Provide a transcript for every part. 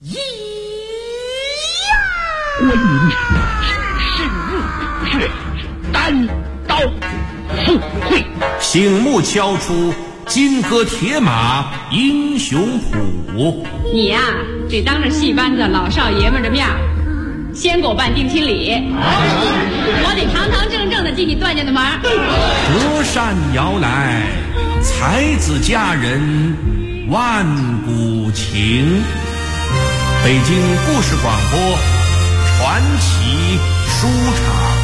咿呀！观音是单刀赴会， 醒目敲出金戈铁马英雄谱。 你呀，得当着戏班子老少爷们的面先给我办定亲礼，我得堂堂正正的进你段家的门。 隔山摇来，才子佳人万古情。北京故事广播传奇书场。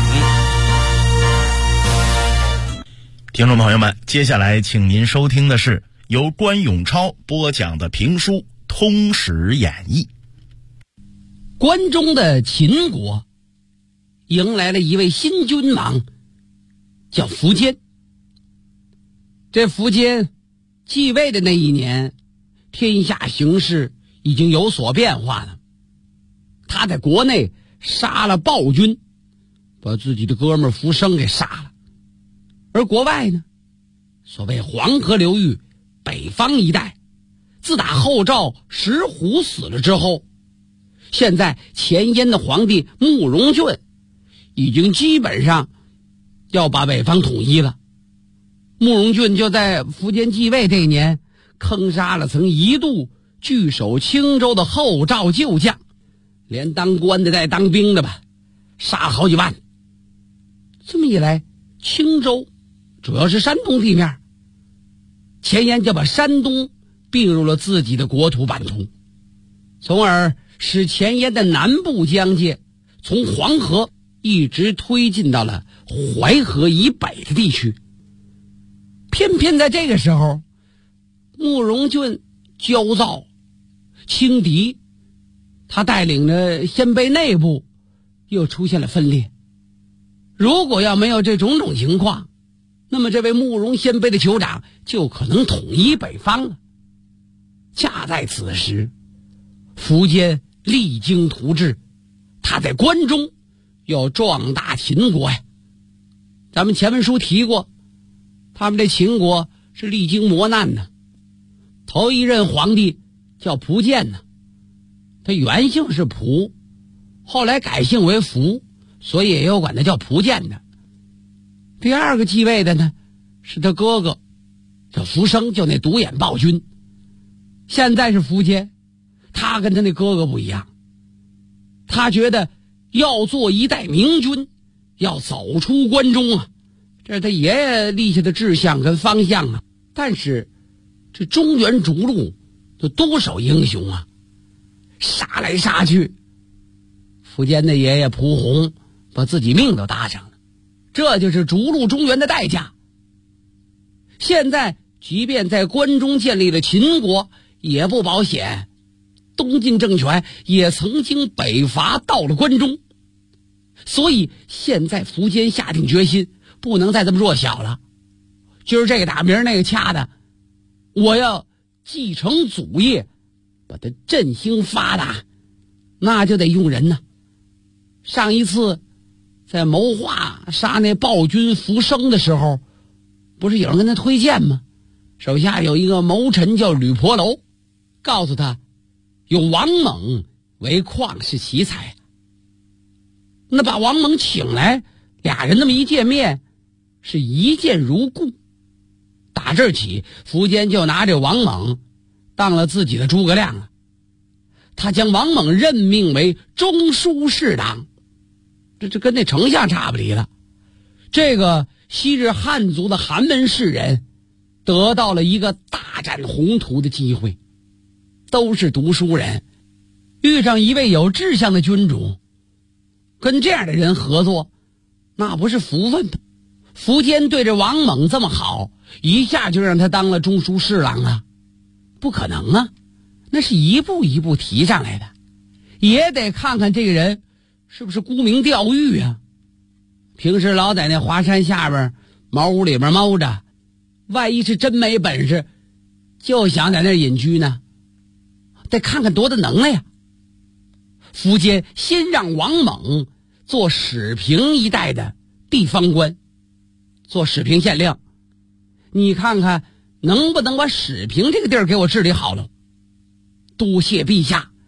听众朋友们，接下来请您收听的是由关永超播讲的评书《通史演义》。 关中的秦国迎来了一位新君王，叫苻坚。这苻坚继位的那一年，天下形势已经有所变化了。他在国内杀了暴君，把自己的哥们苻生给杀了。而国外呢，所谓黄河流域北方一带，自打后赵石虎死了之后，现在前燕的皇帝慕容俊已经基本上要把北方统一了。慕容俊就在苻坚继位这一年，坑杀了曾一度据守青州的后赵旧将，连当官的带当兵的吧，杀好几万。这么一来，青州主要是山东地面，前燕就把山东并入了自己的国土版图，从而使前燕的南部疆界从黄河一直推进到了淮河以北的地区。偏偏在这个时候，慕容俊焦躁轻敌，他带领着鲜卑内部又出现了分裂。如果要没有这种情况，那么这位慕容鲜卑的酋长就可能统一北方了。恰在此时，苻坚励精图治，他在关中要壮大秦国呀。咱们前文书提过，他们这秦国是历经磨难呢。头一任皇帝叫蒲建呢，他原姓是蒲，后来改姓为苻，所以也有管他叫蒲建的。第二个继位的呢，是他哥哥叫苻生，就那独眼暴君。现在是苻坚，他跟他那哥哥不一样，他觉得要做一代明君，要走出关中啊，这是他爷爷立下的志向跟方向啊。但是这中原逐鹿有多少英雄啊，杀来杀去，苻坚的爷爷蒲洪把自己命都搭上了，这就是逐鹿中原的代价。现在即便在关中建立了秦国也不保险，东晋政权也曾经北伐到了关中，所以现在苻坚下定决心，不能再这么弱小了。今儿这个打明儿那个掐的，我要继承祖业，把它振兴发达，那就得用人呢。上一次在谋划杀那暴君苻生的时候，不是有人跟他推荐吗？手下有一个谋臣叫吕婆楼，告诉他有王猛为旷世奇才。那把王猛请来，俩人那么一见面，是一见如故。打这儿起，苻坚就拿这王猛当了自己的诸葛亮了。他将王猛任命为中书侍郎，这跟那丞相差不离了。这个昔日汉族的寒门士人得到了一个大展宏图的机会，都是读书人，遇上一位有志向的君主，跟这样的人合作，那不是福分吗？苻坚对着王猛这么好，一下就让他当了中书侍郎啊？不可能啊，那是一步一步提上来的，也得看看这个人是不是沽名钓誉啊。平时老在那华山下边茅屋里边猫着，万一是真没本事，就想在那隐居呢，得看看多大能耐呀。苻坚先让王猛做始平一带的地方官，做始平县令，你看看能不能把始平这个地儿给我治理好了。多谢陛下，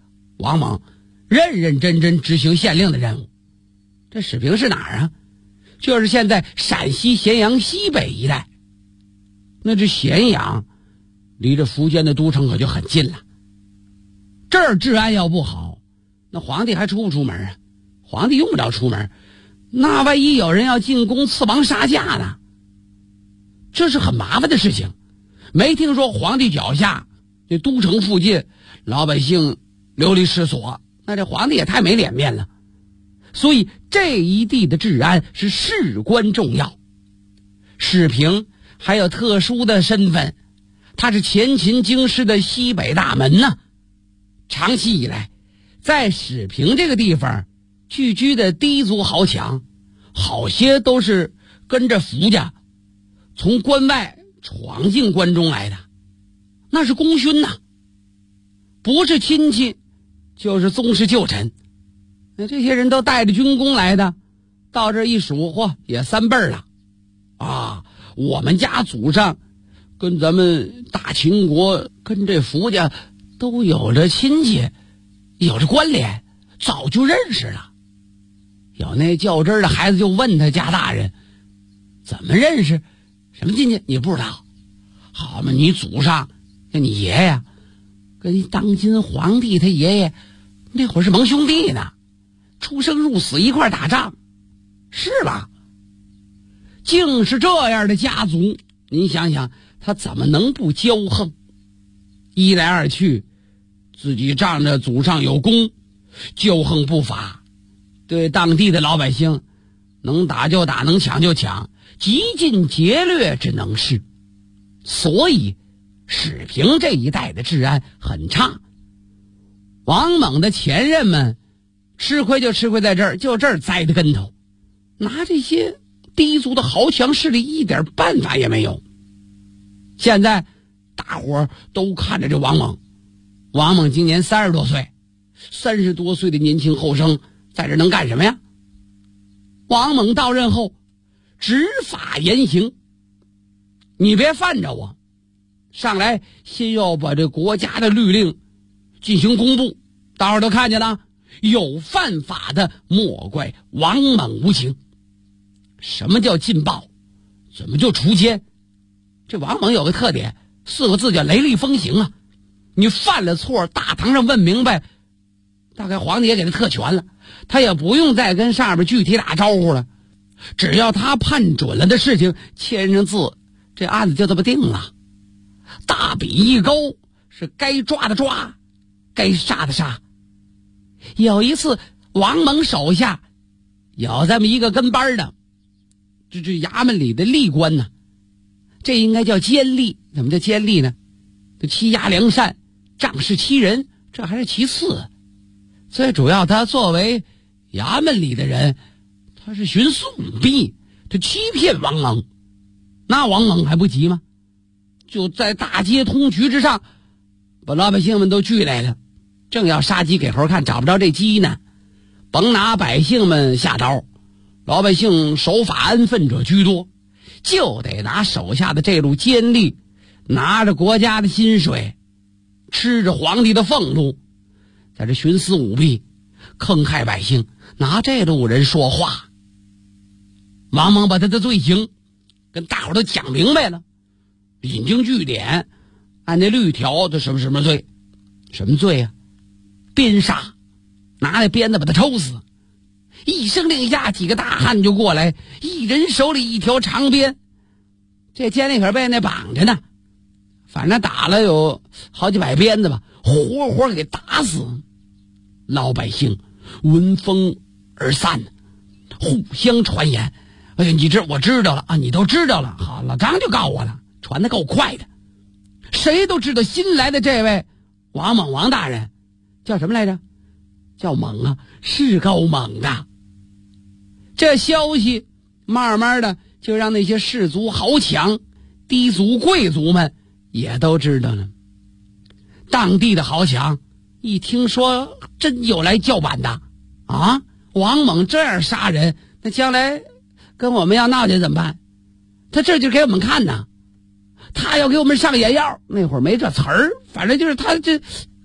王猛认认真真执行县令的任务。这史平是哪儿啊？就是现在陕西咸阳西北一带。那这咸阳离这苻坚的都城可就很近了，这儿治安要不好，那皇帝还出不出门啊？皇帝用不着出门，那万一有人要进宫刺王杀驾呢？这是很麻烦的事情。没听说皇帝脚下这都城附近老百姓流离失所，那这皇帝也太没脸面了。所以这一地的治安是事关重要。史平还有特殊的身份，他是前秦京师的西北大门呢。长期以来，在史平这个地方聚居的氐族豪强，好些都是跟着苻家从关外闯进关中来的，那是功勋呐，不是亲戚就是宗室旧臣。那这些人都带着军功来的，到这一数，嚯，也3辈了啊！我们家祖上跟咱们大秦国跟这苻家都有着亲戚，有着关联，早就认识了。有那较真的孩子就问他家大人，怎么认识？什么亲戚？你不知道？好嘛，你祖上跟你爷爷跟当今皇帝他爷爷那会儿是盟兄弟呢，出生入死一块打仗，是吧？竟是这样的家族，您想想他怎么能不骄横？一来二去，自己仗着祖上有功，骄横不法，对当地的老百姓能打就打，能抢就抢，极尽劫掠之能事。所以史平这一带的治安很差。王猛的前任们吃亏就吃亏在这儿，就这儿栽的跟头，拿这些氐族的豪强势力一点办法也没有。现在大伙儿都看着这王猛，王猛今年30多岁，30多岁的年轻后生在这能干什么呀？王猛到任后执法严刑，你别犯着我，上来先要把这国家的律令进行公布，大伙儿都看见了，有犯法的莫怪王猛无情。什么叫禁暴？怎么就除奸？这王猛有个特点，4个字叫雷厉风行啊！你犯了错，大堂上问明白，大概皇帝也给他特权了，他也不用再跟上边具体打招呼了，只要他判准了的事情签上字，这案子就这么定了。大笔一勾，是该抓的抓，该杀的杀。有一次王猛手下有这么一个跟班的，这衙门里的吏官呢，这应该叫监吏。怎么叫监吏呢？这欺压良善，仗势欺人，这还是其次。最主要他作为衙门里的人，他是徇私舞弊，他欺骗王猛。那王猛还不急吗？就在大街通衢之上把老百姓们都聚来了，正要杀鸡给猴看，找不着这鸡呢，甭拿百姓们下刀，老百姓守法安分者居多，就得拿手下的这路监吏，拿着国家的薪水，吃着皇帝的俸禄，在这徇私舞弊，坑害百姓，拿这路人说话。王猛把他的罪行跟大伙都讲明白了，引经据典，按那律条的什么什么罪，什么罪啊？鞭杀，拿那鞭子把他抽死。一声令下，几个大汉就过来，一人手里一条长鞭，这监吏可被那绑着呢，反正打了有好几百鞭子吧，活活给打死。老百姓闻风而散，互相传言，哎呀，我知道了啊，你都知道了，好，老张就告我了，传得够快的。谁都知道新来的这位王猛王大人叫什么来着？叫猛啊，是够猛的。这消息慢慢的就让那些士族豪强、氐族贵族们也都知道了。当地的豪强一听说真有来叫板的啊，王猛这样杀人，那将来跟我们要闹去怎么办？他这就给我们看呢，他要给我们上眼药。那会儿没这词儿，反正就是他这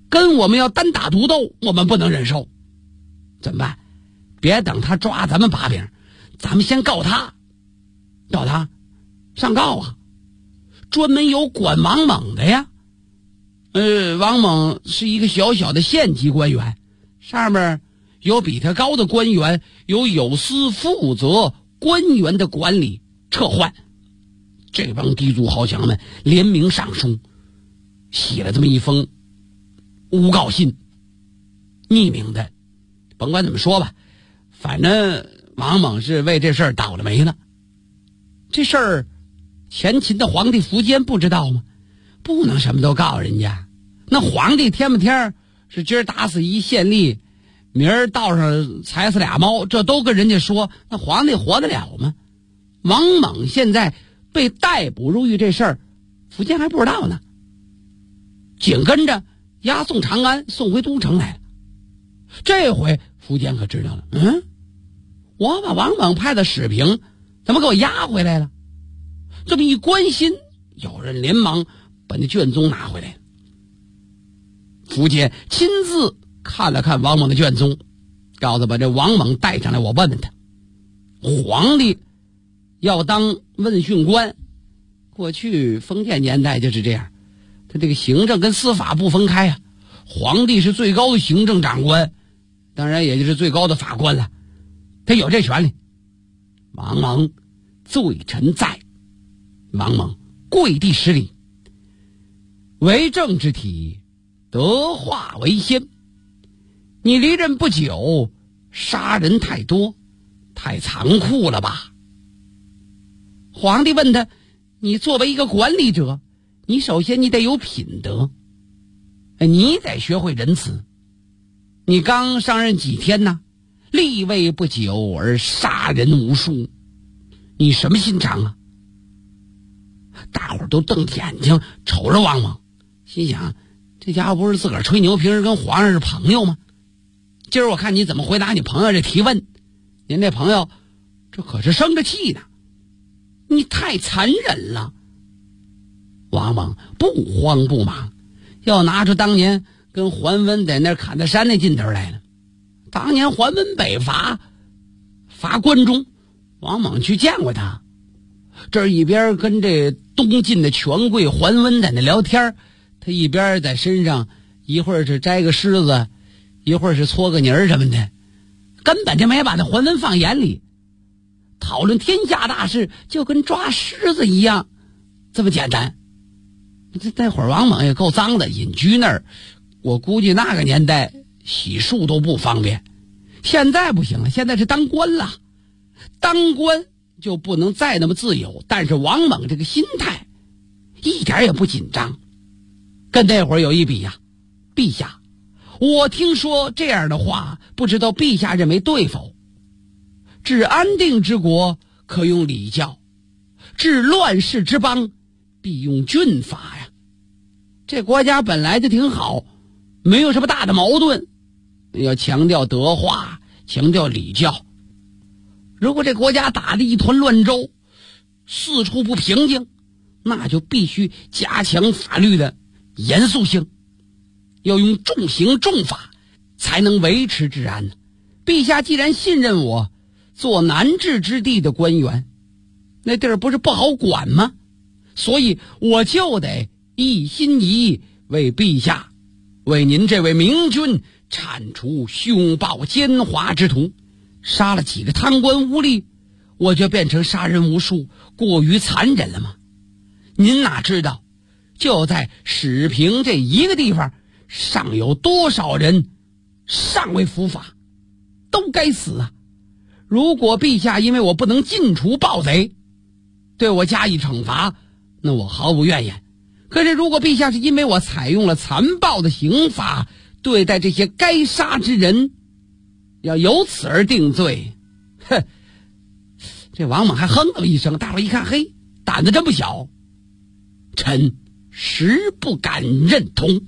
跟我们要单打独斗，我们不能忍受。怎么办？别等他抓咱们把柄，咱们先告他。告他？上告啊！专门有管王猛的呀。王猛是一个小小的县级官员，上面有比他高的官员，有司负责官员的管理撤换。这帮地主豪强们联名上书，写了这么一封诬告信，匿名的。甭管怎么说吧，反正王猛是为这事儿倒了霉了。这事儿前秦的皇帝苻坚不知道吗？不能什么都告人家。那皇帝天不天是今儿打死一县吏，明儿道上踩死俩猫，这都跟人家说，那皇帝活得了吗？王猛现在被逮捕入狱这事儿，苻坚还不知道呢。紧跟着押送长安，送回都城来了。这回苻坚可知道了，我把王猛派的史平怎么给我押回来了？这么一关心，有人连忙把那卷宗拿回来了。苻坚亲自看了看王猛的卷宗，告诉把这王猛带上来，我问问他。皇帝要当问讯官，过去封建年代就是这样，他这个行政跟司法不分开啊。皇帝是最高的行政长官，当然也就是最高的法官了，他有这权利。王猛罪臣在，王猛跪地施礼，为政之体，德化为先。你离任不久，杀人太多，太残酷了吧？皇帝问他，你作为一个管理者，你首先你得有品德，你得学会仁慈。你刚上任几天呢？立位不久而杀人无数，你什么心肠啊？大伙儿都瞪眼睛瞅着王猛，心想这家伙不是自个儿吹牛，平时跟皇上是朋友吗？今儿我看你怎么回答你朋友这提问。您这朋友这可是生着气呢，你太残忍了。王猛不慌不忙，要拿出当年跟桓温在那砍大山那劲头来了。当年桓温北伐关中，王猛去见过他，这一边跟这东晋的权贵桓温在那聊天，他一边在身上一会儿是摘个虱子，一会儿是搓个泥儿什么的，根本就没把那桓温放眼里。讨论天下大事就跟抓虱子一样，这么简单。那会儿王猛也够脏的，隐居那儿，我估计那个年代洗漱都不方便。现在不行了，现在是当官了，当官就不能再那么自由。但是王猛这个心态一点也不紧张，跟那会儿有一比呀。陛下，我听说这样的话，不知道陛下认为对否？治安定之国可用礼教，治乱世之邦必用军法呀。这国家本来就挺好，没有什么大的矛盾，要强调德化，强调礼教。如果这国家打得一团乱粥，四处不平静，那就必须加强法律的严肃性，要用重刑重法才能维持治安。陛下既然信任我做难治之地的官员，那地儿不是不好管吗？所以我就得一心一意为陛下，为您这位明君铲除凶暴奸猾之徒。杀了几个贪官污吏，我就变成杀人无数，过于残忍了吗？您哪知道，就在史平这一个地方，尚有多少人尚未伏法，都该死啊！如果陛下因为我不能尽除暴贼，对我加以惩罚，那我毫无怨言。可是如果陛下是因为我采用了残暴的刑罚对待这些该杀之人，要由此而定罪，哼！这王猛还哼了一声，大伙一看，嘿，胆子真不小，臣实不敢认同。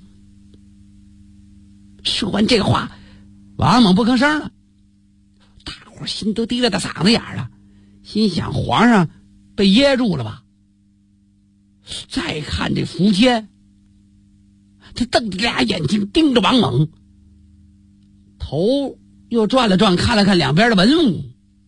说完这话，王猛不吭声了。大伙心都提了到嗓子眼了，心想皇上被噎住了吧？再看这苻坚， 他瞪着俩眼睛盯着王猛，头又转了转，看了看两边的文武。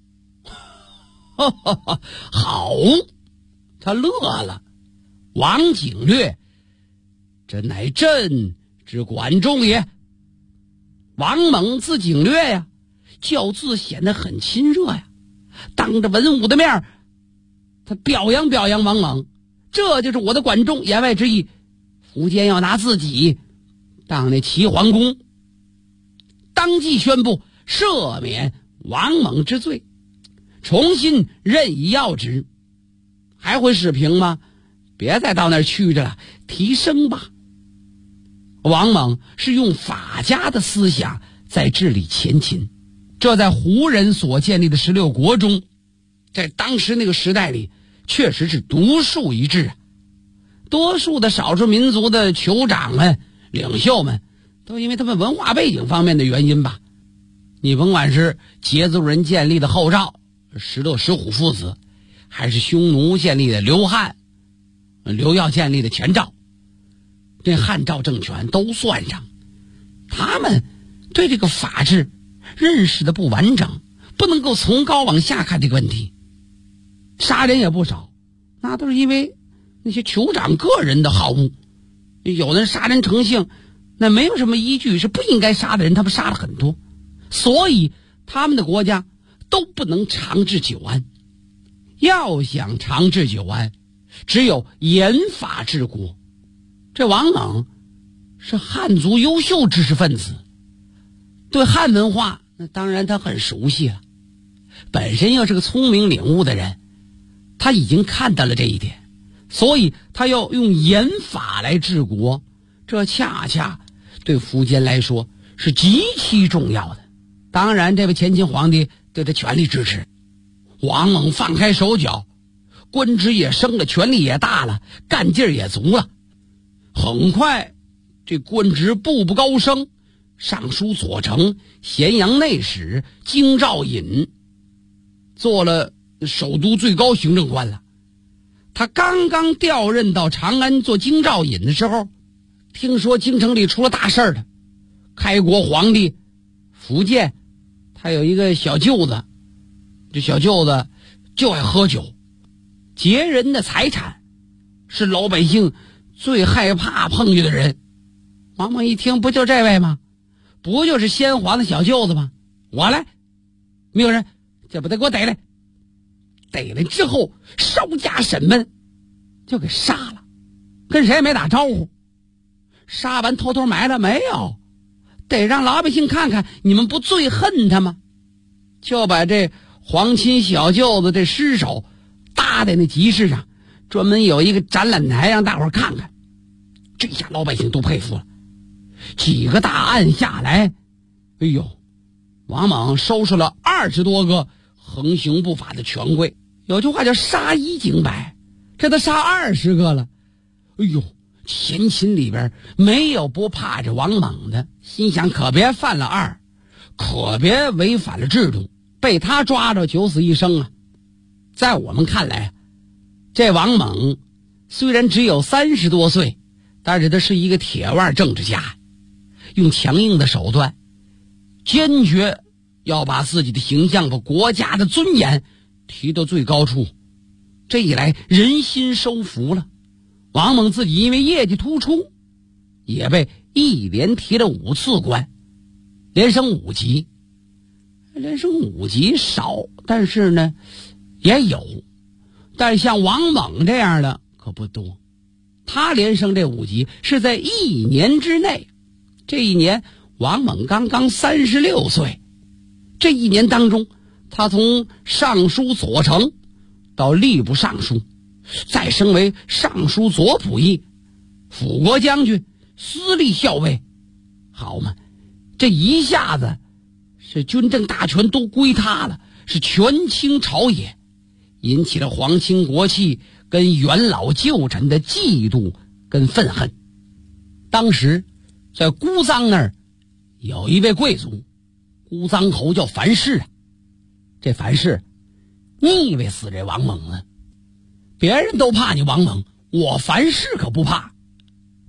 好，他乐了。王景略，这乃朕之管仲也。王猛字景略呀，教字显得很亲热呀。当着文武的面，他表扬表扬王猛，这就是我的管仲。言外之意，苻坚要拿自己当那齐桓公。当即宣布赦免王猛之罪，重新任以要职。还会使平吗？别再到那儿去着了，提升吧。王猛是用法家的思想在治理前秦，这在胡人所建立的16国中，在当时那个时代里确实是独树一帜。多数的少数民族的酋长们、领袖们，都因为他们文化背景方面的原因吧。你甭管是羯族人建立的后赵石勒、石虎父子，还是匈奴建立的刘汉、刘耀建立的前赵，这汉赵政权都算上，他们对这个法治认识的不完整，不能够从高往下看这个问题。杀人也不少，那都是因为那些酋长个人的好恶。有的人杀人成性，那没有什么依据，是不应该杀的人他们杀了很多，所以他们的国家都不能长治久安。要想长治久安，只有严法治国。这王猛是汉族优秀知识分子，对汉文化那当然他很熟悉了，本身又是个聪明领悟的人，他已经看到了这一点，所以他要用严法来治国，这恰恰对苻坚来说是极其重要的。当然这位前秦皇帝对他全力支持。王猛放开手脚，官职也升了，权力也大了，干劲儿也足了。很快这官职步步高升，尚书左丞、咸阳内史、京兆尹，做了首都最高行政官了。他刚刚调任到长安做京兆尹的时候，听说京城里出了大事儿了。开国皇帝苻建他有一个小舅子，这小舅子就爱喝酒，劫人的财产，是老百姓最害怕碰见的人。王猛一听，不就这位吗？不就是先皇的小舅子吗？我来，没有人，这不得给我逮来。逮来之后稍加审问，就给杀了，跟谁也没打招呼。杀完偷偷埋了没有？得让老百姓看看你们不最恨他吗？就把这皇亲小舅子这尸首搭在那集市上，专门有一个展览台让大伙看看。这下老百姓都佩服了。几个大案下来，哎呦，王猛收拾了20多个横行不法的权贵。有句话叫杀一儆百，这都杀20个了。哎呦，前秦里边没有不怕这王猛的，心想可别犯了二，可别违反了制度，被他抓着九死一生啊。在我们看来，这王猛虽然只有30多岁，但是他是一个铁腕政治家，用强硬的手段，坚决要把自己的形象和国家的尊严提到最高处。这一来人心收服了，王猛自己因为业绩突出，也被一连提了5次官，连升5级。连升5级少，但是呢也有，但是像王猛这样的可不多。他连升这5级是在1年之内。这一年王猛刚刚36岁，这一年当中，他从尚书左丞到吏部尚书，再升为尚书左仆射、辅国将军、司隶校尉。好嘛，这一下子是军政大权都归他了，是权倾朝野，引起了皇亲国戚跟元老旧臣的嫉妒跟愤恨。当时在姑臧那儿有一位贵族，姑臧侯叫樊氏啊。这樊氏腻歪死这王猛了，别人都怕你王猛，我樊氏可不怕。怎么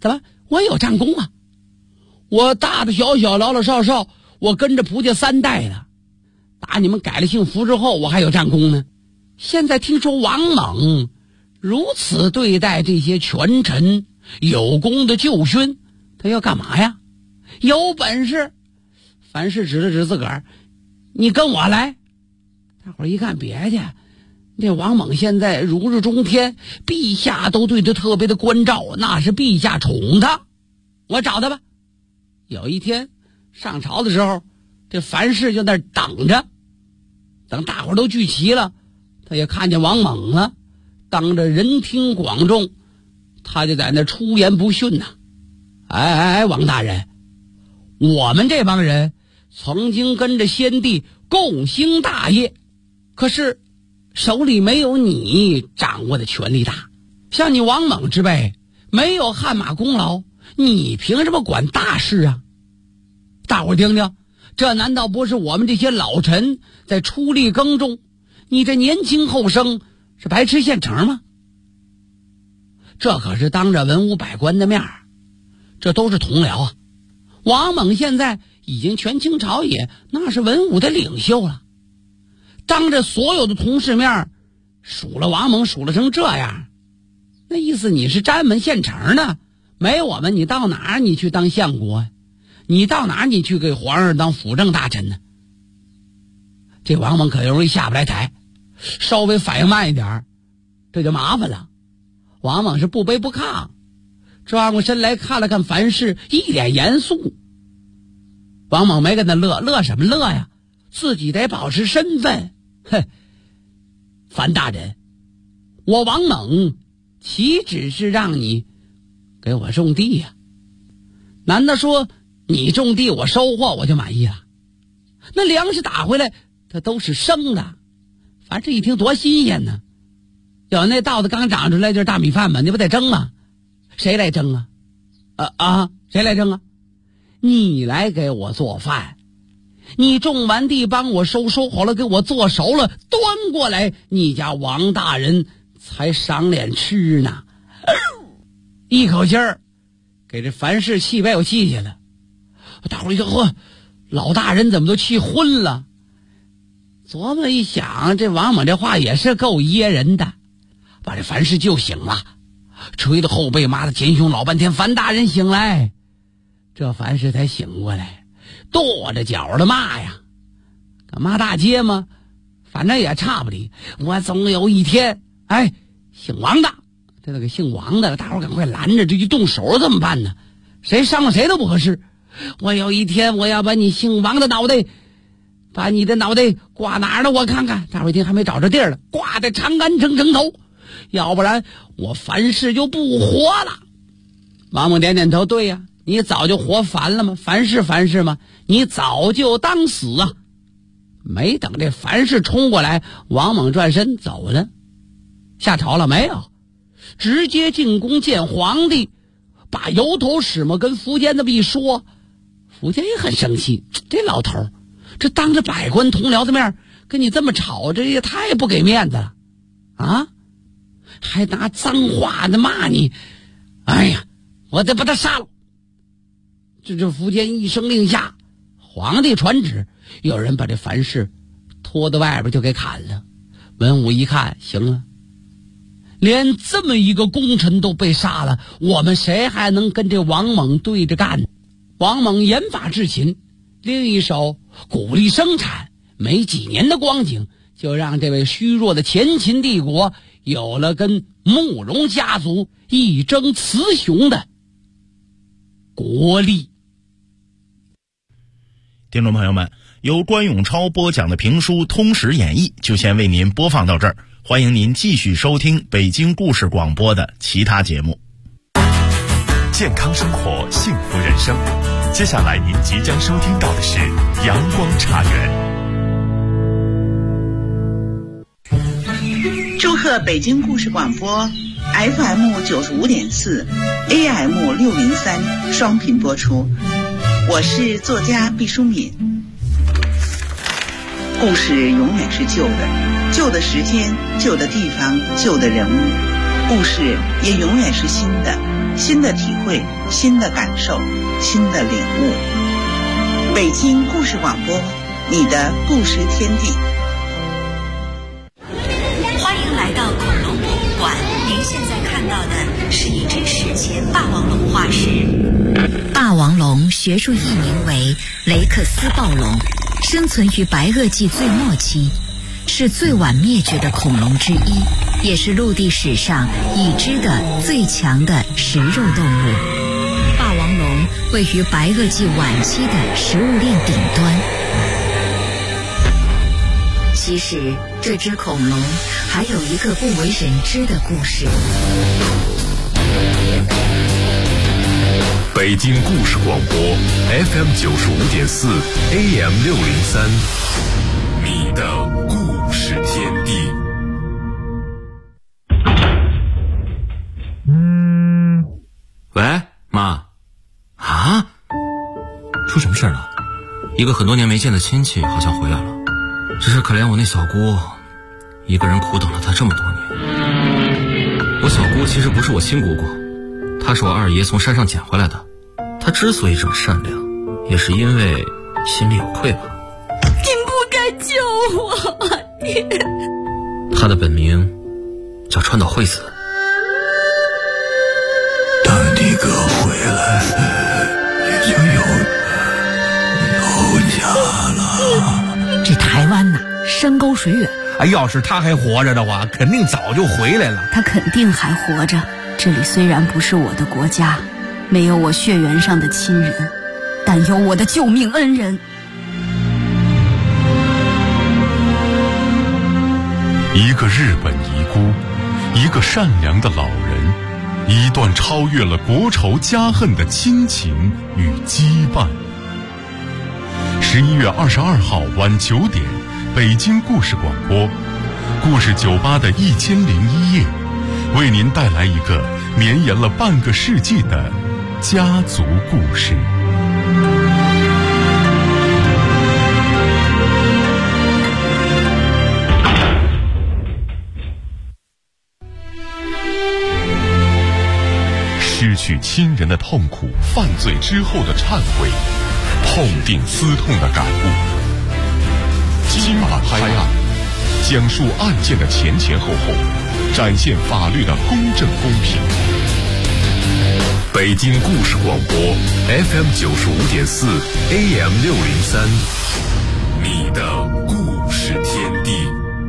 我有战功啊，我大大小小老老少少我跟着蒲家3代了，打你们改了姓符之后我还有战功呢。现在听说王猛如此对待这些权臣有功的旧勋，他要干嘛呀？有本事凡事指了指自个儿，你跟我来。大伙儿一看别去，这王猛现在如日中天，陛下都对他特别的关照，那是陛下宠他，我找他吧。有一天上朝的时候，这樊氏就在那等着，等大伙儿都聚齐了，他也看见王猛了，当着人听广众，他就在那出言不逊呐。哎，王大人，我们这帮人曾经跟着先帝共兴大业，可是手里没有你掌握的权力大。像你王猛之辈没有汗马功劳，你凭什么管大事啊？大伙儿听听，这难道不是我们这些老臣在出力耕种？你这年轻后生是白吃现成吗？这可是当着文武百官的面儿，这都是同僚啊。王猛现在已经权倾朝野，那是文武的领袖了，当着所有的同事面数了王猛数了成这样，那意思你是占门现成的，没我们你到哪儿你去当相国，你到哪儿你去给皇上当辅政大臣呢？这王猛可容易下不来台，稍微反应慢一点这就麻烦了。王猛是不卑不亢，转过身来看了看樊氏，一脸严肃。王猛没跟他乐什么乐呀，自己得保持身份。哼，樊大人，我王猛岂只是让你给我种地呀？难道说你种地我收获我就满意了？那粮食打回来它都是生的，反正一听多新鲜呢。有那稻子刚长出来就是大米饭嘛，你不得蒸吗？谁来蒸啊？谁来蒸啊？你来给我做饭，你种完地帮我收好了给我做熟了端过来，你家王大人才赏脸吃呢。一口气儿给这樊氏气被我气下了。大伙儿一说，嚯，老大人怎么都气昏了？琢磨一想，这王猛这话也是够噎人的，把这樊氏救醒了，捶着后背妈的前胸老半天，樊大人醒来。这樊氏才醒过来，跺着脚的骂呀，干骂大街吗？反正也差不离。我总有一天，姓王的，这个姓王的，大伙赶快拦着，这一动手怎么办呢？谁伤了谁都不合适。我有一天我要把你姓王的脑袋，把你的脑袋挂哪儿呢？我看看。大伙一听还没找着地儿了，挂在长安城城头，要不然我樊氏就不活了。王猛点点头，对呀，你早就活烦了吗？樊氏吗？你早就当死啊！没等这樊氏冲过来，王猛转身走了。下朝了没有？直接进宫见皇帝，把由头使嘛跟苻坚这么一说，苻坚也很生气，这老头这当着百官同僚的面跟你这么吵，这也太不给面子了啊！还拿脏话的骂你，哎呀，我得把他杀了。这苻坚一声令下，皇帝传旨，有人把这樊氏拖到外边就给砍了。文武一看，行了，连这么一个功臣都被杀了，我们谁还能跟这王猛对着干？王猛严法治秦，另一手鼓励生产，没几年的光景，就让这位虚弱的前秦帝国有了跟慕容家族一争雌雄的国力。 听众朋友们，由关永超播讲的评书《通史演义》就先为您播放到这儿，欢迎您继续收听北京故事广播的其他节目。 健康生活，幸福人生。接下来您即将收听到的是阳光茶园。 祝贺北京故事广播 FM 95.4 AM 603双频播出。我是作家毕淑敏。故事永远是旧的，旧的时间，旧的地方，旧的人物，故事也永远是新的。 新的体会，新的感受，新的领悟。北京故事广播，你的故事天地。 欢迎来到恐龙博物馆，您现在看到的是一只史前霸王龙化石。霸王龙学术译名为雷克斯暴龙，生存于白垩纪最末期，是最晚灭绝的恐龙之一，也是陆地史上已知的最强的食肉动物。霸王龙位于白垩纪晚期的食物链顶端。其实这只恐龙还有一个不为人知的故事。 北京故事广播 FM 95.4 AM 603，你的故事天地。 喂，妈。啊？出什么事了？一个很多年没见的亲戚好像回来了，只是可怜我那小姑，一个人苦等了她这么多年。我小姑其实不是我亲姑姑，她是我二爷从山上捡回来的。她之所以这么善良，也是因为心里有愧吧。 您不该救我，爹。 她的本名叫川岛惠子。 等你哥回来，你就有家了。 这台湾呐，山高水远。 要是他还活着的话，肯定早就回来了。 他肯定还活着。这里虽然不是我的国家，没有我血缘上的亲人，但有我的救命恩人。 一个日本遗孤，一个善良的老人，一段超越了国仇家恨的亲情与羁绊。11月22号晚9点，北京故事广播，故事酒吧的1001夜，为您带来一个绵延了半个世纪的家族故事。失去亲人的痛苦，犯罪之后的忏悔，痛定思痛的感悟。今晚拍案，讲述案件的前前后后，展现法律的公正公平。 北京故事广播 FM 95.4 AM 603，你的故事天地。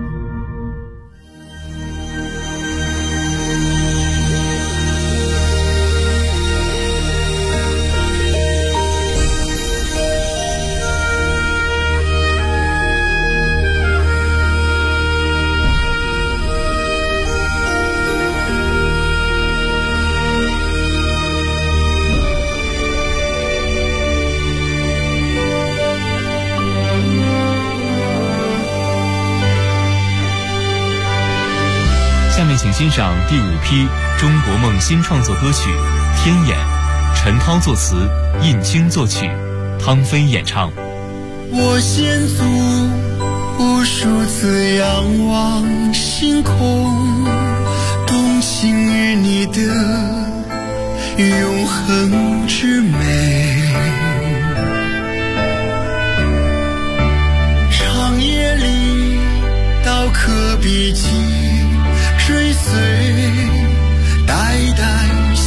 下面请欣赏第5批中国梦新创作歌曲《天眼》，陈涛作词，印青作曲，汤飞演唱。 我先祖无数次仰望星空，动情于你的永恒之美。长夜里刀刻笔迹，追随代代